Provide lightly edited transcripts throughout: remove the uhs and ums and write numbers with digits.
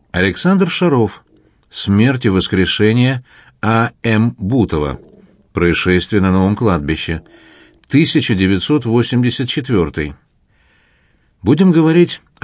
Александр Шаров. Смерть и воскрешение А.М. Бутова. Происшествие на новом кладбище. 1984. Будем говорить о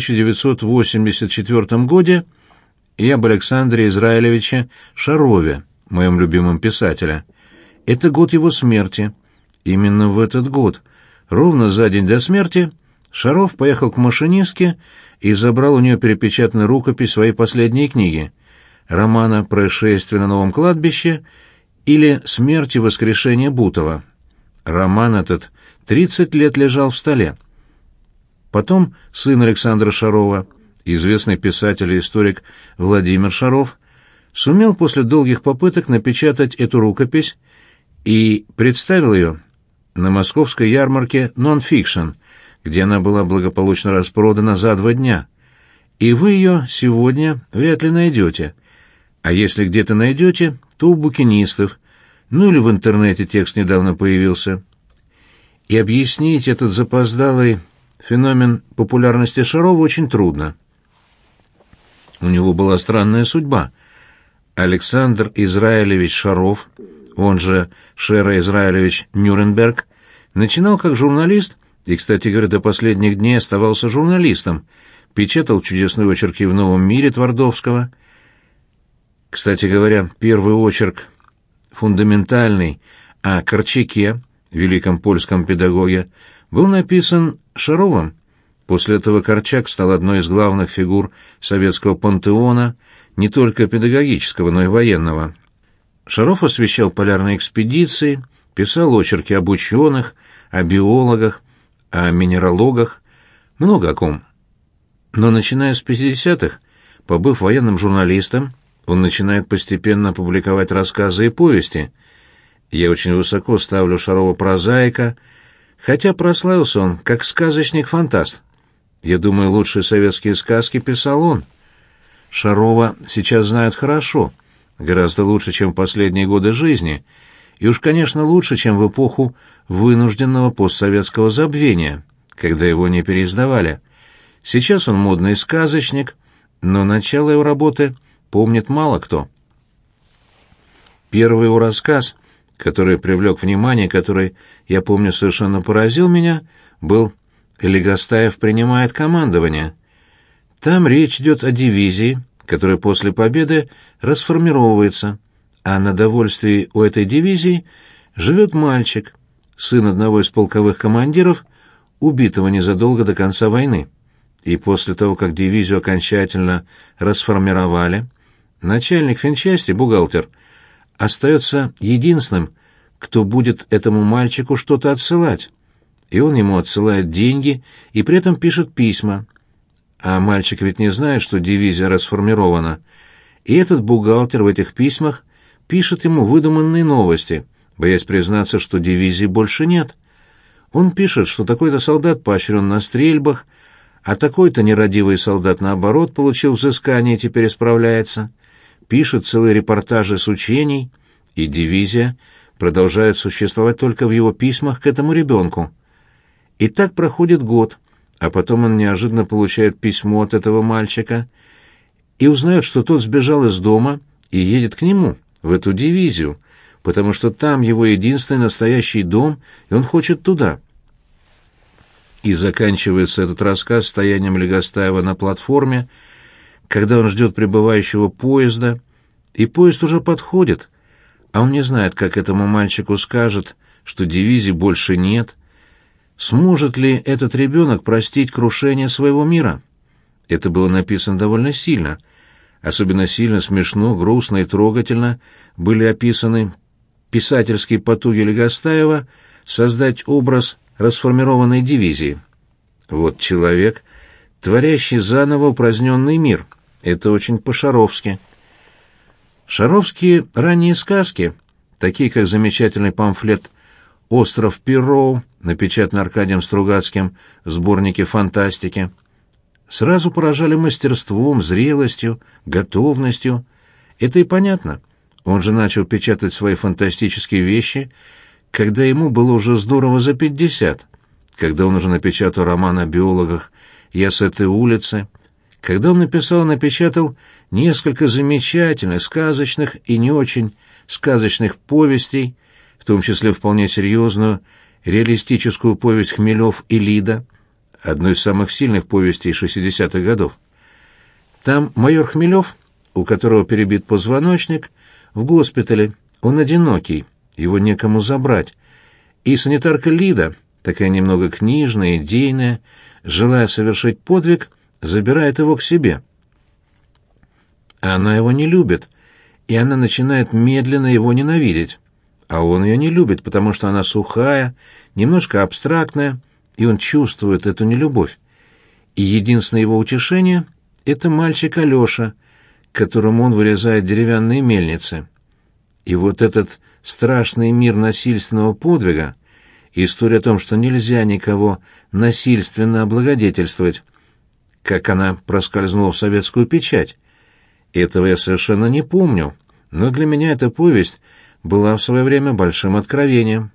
1984 годе и об Александре Израилевиче Шарове, моем любимом писателе. Это год его смерти. Именно в этот год, ровно за день до смерти, Шаров поехал к машинистке и забрал у нее перепечатанную рукопись своей последней книги, романа «Происшествие на новом кладбище» или «Смерть и воскрешение Бутова». Роман этот 30 лет лежал в столе. Потом сын Александра Шарова, известный писатель и историк Владимир Шаров, сумел после долгих попыток напечатать эту рукопись и представил ее на московской ярмарке «Нон-фикшн», где она была благополучно распродана за 2 дня. И вы ее сегодня вряд ли найдете. А если где-то найдете, то у букинистов, ну или в интернете текст недавно появился. И объяснить этот запоздалый феномен популярности Шарова очень трудно. У него была странная судьба. Александр Израилевич Шаров, он же Шера Израилевич Нюрнберг, начинал как журналист и, кстати говоря, до последних дней оставался журналистом, печатал чудесные очерки в «Новом мире» Твардовского. Кстати говоря, первый очерк, фундаментальный, о Корчаке, великом польском педагоге, был написан Шаровым. После этого Корчак стал одной из главных фигур советского пантеона, не только педагогического, но и военного. Шаров освещал полярные экспедиции, писал очерки об ученых, о биологах, о минералогах, много о ком. Но начиная с 50-х, побыв военным журналистом, он начинает постепенно публиковать рассказы и повести. Я очень высоко ставлю Шарова прозаика, хотя прославился он как сказочник-фантаст. Я думаю, лучшие советские сказки писал он. Шарова сейчас знают хорошо, гораздо лучше, чем в последние годы жизни, и уж, конечно, лучше, чем в эпоху вынужденного постсоветского забвения, когда его не переиздавали. Сейчас он модный сказочник, но начало его работы помнит мало кто. Первый его рассказ, который привлек внимание, который, я помню, совершенно поразил меня, был «Легостаев принимает командование». Там речь идет о дивизии, которая после победы расформировывается, а на довольствии у этой дивизии живет мальчик, сын одного из полковых командиров, убитого незадолго до конца войны. И после того, как дивизию окончательно расформировали, начальник финчасти, бухгалтер, остается единственным, кто будет этому мальчику что-то отсылать. И он ему отсылает деньги и при этом пишет письма. А мальчик ведь не знает, что дивизия расформирована. И этот бухгалтер в этих письмах пишет ему выдуманные новости, боясь признаться, что дивизии больше нет. Он пишет, что такой-то солдат поощрен на стрельбах, а такой-то нерадивый солдат, наоборот, получил взыскание и теперь исправляется. Пишет целые репортажи с учений, и дивизия продолжает существовать только в его письмах к этому ребенку. И так проходит год, а потом он неожиданно получает письмо от этого мальчика и узнает, что тот сбежал из дома и едет к нему, в эту дивизию, потому что там его единственный настоящий дом, и он хочет туда. И заканчивается этот рассказ стоянием Легостаева на платформе, когда он ждет прибывающего поезда, и поезд уже подходит, а он не знает, как этому мальчику скажет, что дивизии больше нет. Сможет ли этот ребенок простить крушение своего мира? Это было написано довольно сильно. Особенно сильно, смешно, грустно и трогательно были описаны писательские потуги Легостаева создать образ расформированной дивизии. Вот человек, творящий заново упраздненный мир. Это очень по-шаровски. Шаровские ранние сказки, такие как замечательный памфлет «Остров Перроу», напечатанный Аркадием Стругацким в сборнике фантастики, сразу поражали мастерством, зрелостью, готовностью. Это и понятно. Он же начал печатать свои фантастические вещи, когда ему было уже здорово за 50, когда он уже напечатал роман о биологах «Я с этой улицы», когда он написал и напечатал несколько замечательных, сказочных и не очень сказочных повестей, в том числе вполне серьезную, реалистическую повесть «Хмелев и Лида», одну из самых сильных повестей 60-х годов. Там майор Хмелев, у которого перебит позвоночник, в госпитале, он одинокий, его некому забрать, и санитарка Лида, такая немного книжная, идейная, желая совершить подвиг, забирает его к себе. Она его не любит, и она начинает медленно его ненавидеть. А он ее не любит, потому что она сухая, немножко абстрактная, и он чувствует эту нелюбовь. И единственное его утешение — это мальчик Алеша, которому он вырезает деревянные мельницы. И вот этот страшный мир насильственного подвига, история о том, что нельзя никого насильственно облагодетельствовать, как она проскользнула в советскую печать. Этого я совершенно не помню, но для меня эта повесть была в свое время большим откровением.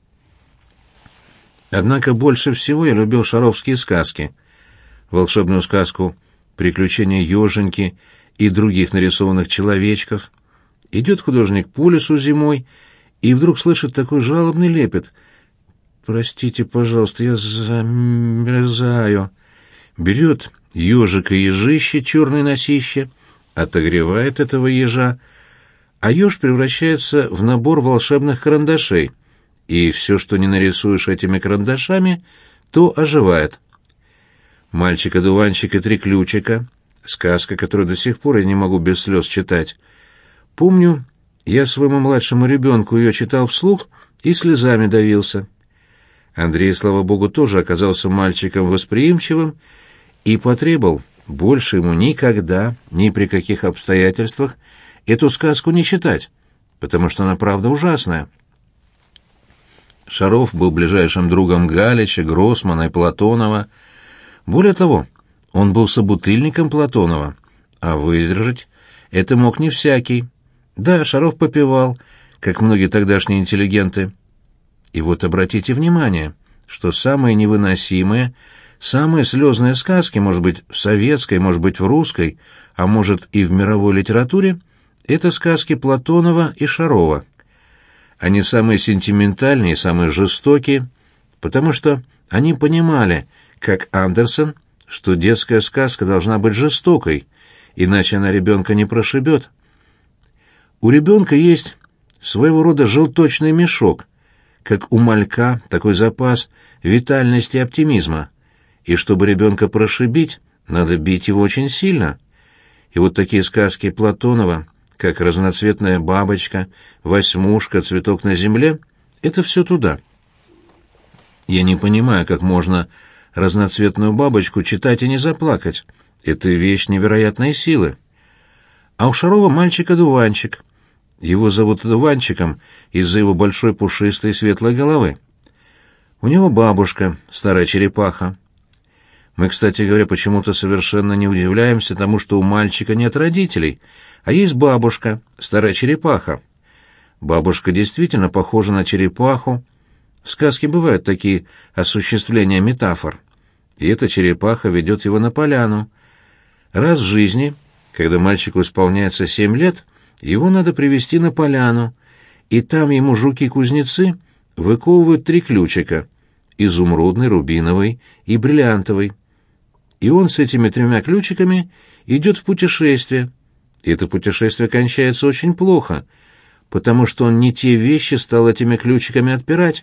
Однако больше всего я любил шаровские сказки. Волшебную сказку «Приключения еженьки» и других нарисованных человечков. Идет художник по лесу зимой и вдруг слышит такой жалобный лепет. «Простите, пожалуйста, я замерзаю». Берет ежика-ежище, черное носище, отогревает этого ежа, а еж превращается в набор волшебных карандашей, и все, что не нарисуешь этими карандашами, то оживает. «Мальчик-одуванчик и три ключика» — сказка, которую до сих пор я не могу без слез читать. Помню, я своему младшему ребенку ее читал вслух и слезами давился. Андрей, слава богу, тоже оказался мальчиком восприимчивым и потребовал больше ему никогда, ни при каких обстоятельствах, эту сказку не читать, потому что она правда ужасная. Шаров был ближайшим другом Галича, Гроссмана и Платонова. Более того, он был собутыльником Платонова, а выдержать это мог не всякий. Да, Шаров попивал, как многие тогдашние интеллигенты. И вот обратите внимание, что самые невыносимые, самые слезные сказки, может быть, в советской, может быть, в русской, а может и в мировой литературе, это сказки Платонова и Шарова. Они самые сентиментальные, самые жестокие, потому что они понимали, как Андерсон, что детская сказка должна быть жестокой, иначе она ребенка не прошибет. У ребенка есть своего рода желточный мешок, как у малька такой запас витальности и оптимизма, и чтобы ребенка прошибить, надо бить его очень сильно. И вот такие сказки Платонова, как «Разноцветная бабочка», «Восьмушка», «Цветок на земле» — это все туда. Я не понимаю, как можно «Разноцветную бабочку» читать и не заплакать. Это вещь невероятной силы. А у Шарова мальчик-одуванчик. Его зовут одуванчиком из-за его большой пушистой светлой головы. У него бабушка, старая черепаха. Мы, кстати говоря, почему-то совершенно не удивляемся тому, что у мальчика нет родителей, а есть бабушка, старая черепаха. Бабушка действительно похожа на черепаху. В сказке бывают такие осуществления метафор. И эта черепаха ведет его на поляну. Раз в жизни, когда мальчику исполняется 7 лет, его надо привести на поляну, и там ему жуки-кузнецы выковывают 3 ключика — изумрудный, рубиновый и бриллиантовый. И он с этими 3 ключиками идет в путешествие. И это путешествие кончается очень плохо, потому что он не те вещи стал этими ключиками отпирать.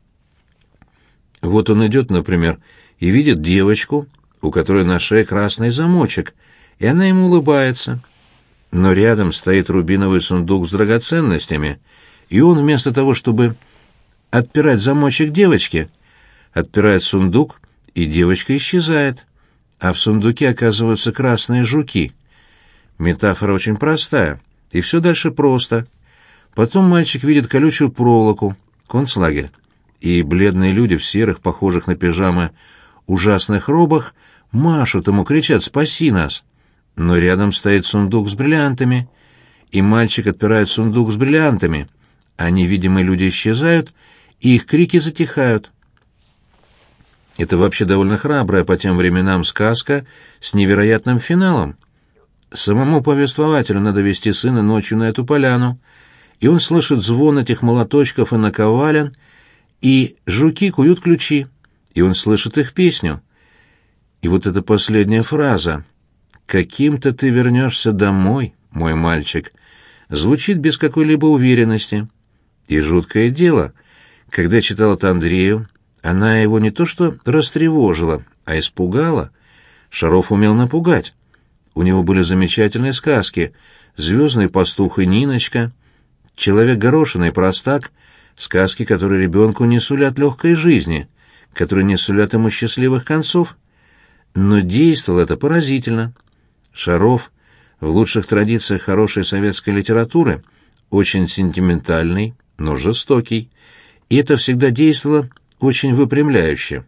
Вот он идет, например, и видит девочку, у которой на шее красный замочек, и она ему улыбается. Но рядом стоит рубиновый сундук с драгоценностями, и он вместо того, чтобы отпирать замочек девочки, отпирает сундук, и девочка исчезает, а в сундуке оказываются красные жуки. Метафора очень простая, и все дальше просто. Потом мальчик видит колючую проволоку, концлагерь, и бледные люди в серых, похожих на пижамы, ужасных робах машут ему, кричат «Спаси нас!». Но рядом стоит сундук с бриллиантами, и мальчик отпирает сундук с бриллиантами, а невидимые люди исчезают, и их крики затихают. Это вообще довольно храбрая по тем временам сказка с невероятным финалом. Самому повествователю надо вести сына ночью на эту поляну, и он слышит звон этих молоточков и наковален, и жуки куют ключи, и он слышит их песню. И вот эта последняя фраза «Каким-то ты вернешься домой, мой мальчик», звучит без какой-либо уверенности. И жуткое дело, когда читал это Андрею, она его не то что растревожила, а испугала. Шаров умел напугать. У него были замечательные сказки «Звездный пастух» и «Ниночка», «Человек-горошина» и «Простак», сказки, которые ребенку не сулят легкой жизни, которые не сулят ему счастливых концов. Но действовало это поразительно. Шаров, в лучших традициях хорошей советской литературы, очень сентиментальный, но жестокий, и это всегда действовало очень выпрямляюще.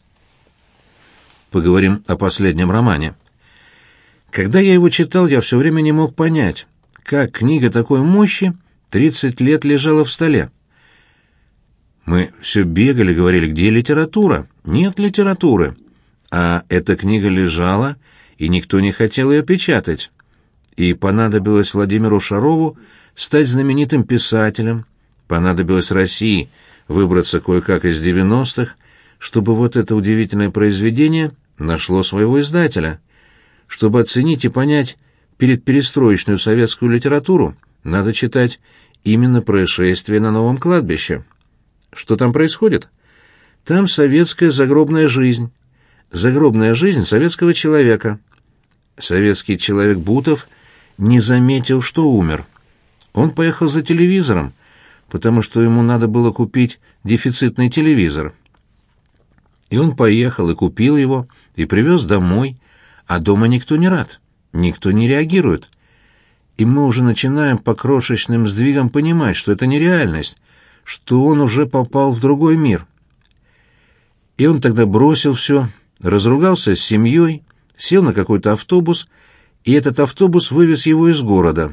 Поговорим о последнем романе. Когда я его читал, я все время не мог понять, как книга такой мощи 30 лет лежала в столе. Мы все бегали, говорили, где литература? Нет литературы. А эта книга лежала, и никто не хотел ее печатать. И понадобилось Владимиру Шарову стать знаменитым писателем, понадобилось России выбраться кое-как из 90-х, чтобы вот это удивительное произведение нашло своего издателя. Чтобы оценить и понять передперестроечную советскую литературу, надо читать именно «Происшествие на новом кладбище». Что там происходит? Там советская загробная жизнь. Загробная жизнь советского человека. Советский человек Бутов не заметил, что умер. Он поехал за телевизором, потому что ему надо было купить дефицитный телевизор. И он поехал и купил его, и привез домой, а дома никто не рад, никто не реагирует. И мы уже начинаем по крошечным сдвигам понимать, что это не реальность, что он уже попал в другой мир. И он тогда бросил все, разругался с семьей, сел на какой-то автобус, и этот автобус вывез его из города.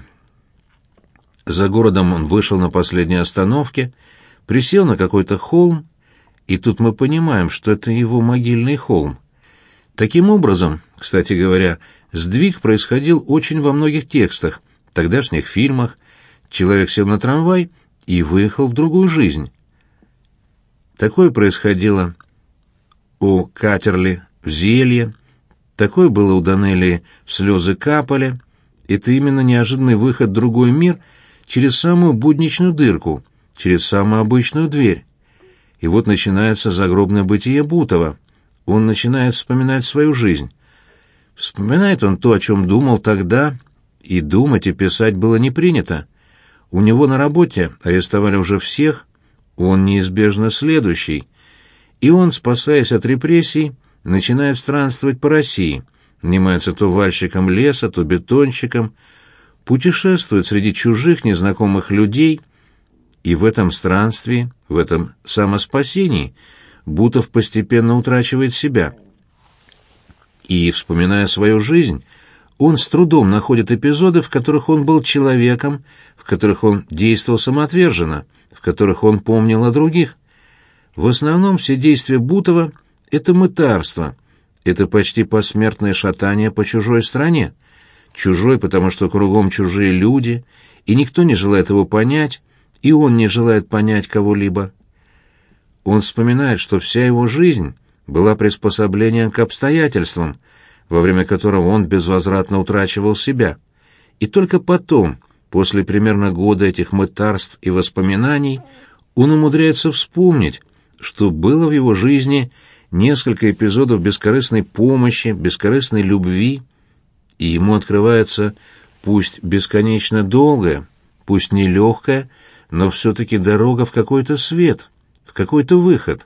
За городом он вышел на последней остановке, присел на какой-то холм, и тут мы понимаем, что это его могильный холм. Таким образом, кстати говоря, сдвиг происходил очень во многих текстах, тогдашних фильмах. Человек сел на трамвай и выехал в другую жизнь. Такое происходило у Катерли в «Зелье», такое было у Данелии в «Слезы капали». Это именно неожиданный выход в другой мир через самую будничную дырку, через самую обычную дверь. И вот начинается загробное бытие Бутова. Он начинает вспоминать свою жизнь. Вспоминает он то, о чем думал тогда, и думать и писать было не принято. У него на работе арестовали уже всех, он неизбежно следующий. И он, спасаясь от репрессий, начинает странствовать по России, нанимается то вальщиком леса, то бетонщиком, путешествует среди чужих незнакомых людей, и в этом странстве, в этом самоспасении Бутов постепенно утрачивает себя. И, вспоминая свою жизнь, он с трудом находит эпизоды, в которых он был человеком, в которых он действовал самоотверженно, в которых он помнил о других. В основном все действия Бутова — это мытарство, это почти посмертное шатание по чужой стране. Чужой, потому что кругом чужие люди, и никто не желает его понять, и он не желает понять кого-либо. Он вспоминает, что вся его жизнь была приспособлением к обстоятельствам, во время которого он безвозвратно утрачивал себя. И только потом, после примерно года этих мытарств и воспоминаний, он умудряется вспомнить, что было в его жизни несколько эпизодов бескорыстной помощи, бескорыстной любви, и ему открывается пусть бесконечно долгая, пусть нелегкая, но все-таки дорога в какой-то свет, в какой-то выход.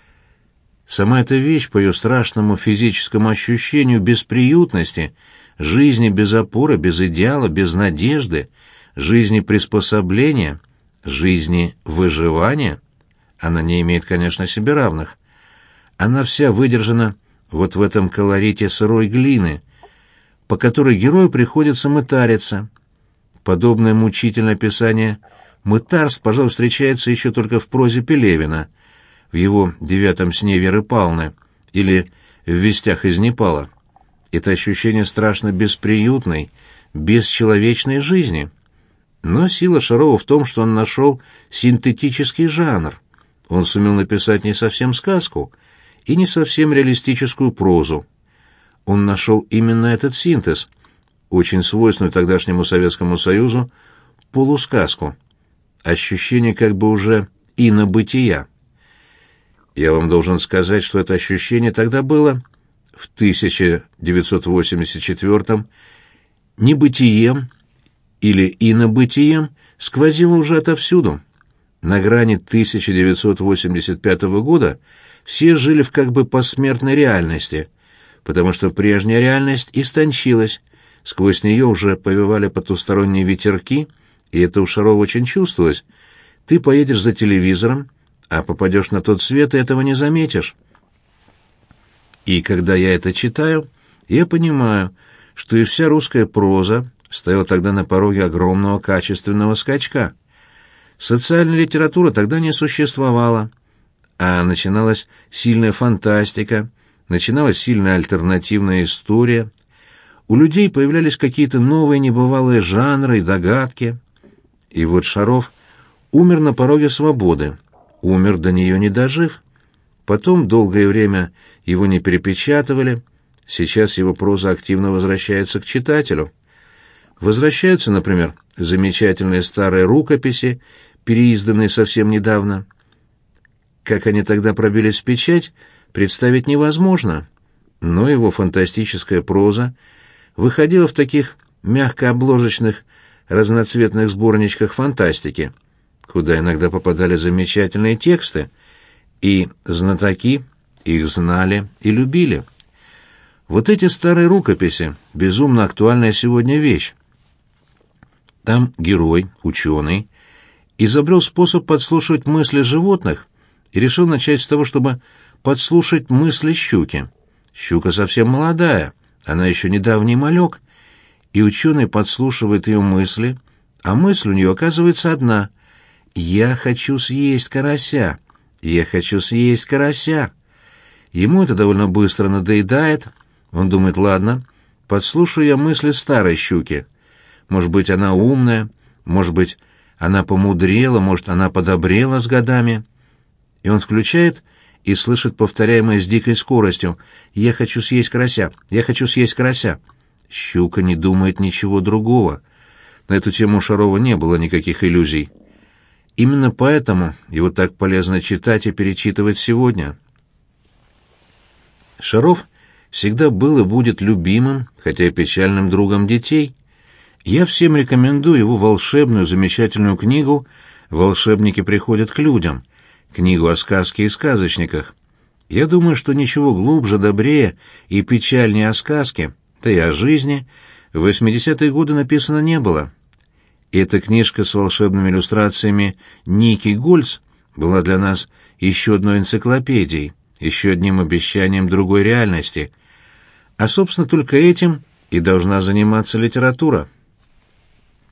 Сама эта вещь по ее страшному физическому ощущению бесприютности, жизни без опоры, без идеала, без надежды, жизни приспособления, жизни выживания, она не имеет, конечно, себе равных. Она вся выдержана вот в этом колорите сырой глины, по которой герою приходится мытариться. Подобное мучительное описание мытарств, пожалуй, встречается еще только в прозе Пелевина, в его «Девятом сне Веры Павловны», или в «Вестях из Непала». Это ощущение страшно бесприютной, бесчеловечной жизни. Но сила Шарова в том, что он нашел синтетический жанр. Он сумел написать не совсем сказку и не совсем реалистическую прозу. Он нашел именно этот синтез, очень свойственную тогдашнему Советскому Союзу, полусказку, ощущение как бы уже инобытия. Я вам должен сказать, что это ощущение тогда было в 1984-м небытием или инобытием сквозило уже отовсюду. На грани 1985 года все жили в как бы посмертной реальности, потому что прежняя реальность истончилась, сквозь нее уже повевали потусторонние ветерки, и это у Шарова очень чувствовалось. Ты поедешь за телевизором, а попадешь на тот свет, и этого не заметишь. И когда я это читаю, я понимаю, что и вся русская проза стояла тогда на пороге огромного качественного скачка. Социальная литература тогда не существовала, а начиналась сильная фантастика, начиналась сильная альтернативная история. У людей появлялись какие-то новые небывалые жанры и догадки. И вот Шаров умер на пороге свободы, умер, до нее не дожив. Потом долгое время его не перепечатывали, сейчас его проза активно возвращается к читателю. Возвращаются, например, замечательные старые рукописи, переизданные совсем недавно. Как они тогда пробились в печать, представить невозможно, но его фантастическая проза выходила в таких мягкообложечных разноцветных сборничках фантастики, куда иногда попадали замечательные тексты, и знатоки их знали и любили. Вот эти старые рукописи — безумно актуальная сегодня вещь. Там герой, ученый, изобрел способ подслушивать мысли животных и решил начать с того, чтобы подслушать мысли щуки. Щука совсем молодая, она еще недавний малек, и ученый подслушивает ее мысли, а мысль у нее оказывается одна: «Я хочу съесть карася! Я хочу съесть карася!» Ему это довольно быстро надоедает. Он думает: ладно, подслушаю я мысли старой щуки. Может быть, она умная, может быть, она помудрела, может, она подобрела с годами. И он включает и слышит повторяемое с дикой скоростью: «Я хочу съесть карася! Я хочу съесть карася!» Щука не думает ничего другого. На эту тему у Шарова не было никаких иллюзий. Именно поэтому его так полезно читать и перечитывать сегодня. Шаров всегда был и будет любимым, хотя и печальным другом детей. Я всем рекомендую его волшебную, замечательную книгу «Волшебники приходят к людям», книгу о сказке и сказочниках. Я думаю, что ничего глубже, добрее и печальнее о сказке, да и о жизни, в 80-е годы написано не было. Эта книжка с волшебными иллюстрациями Ники Гольц была для нас еще одной энциклопедией, еще одним обещанием другой реальности. А, собственно, только этим и должна заниматься литература.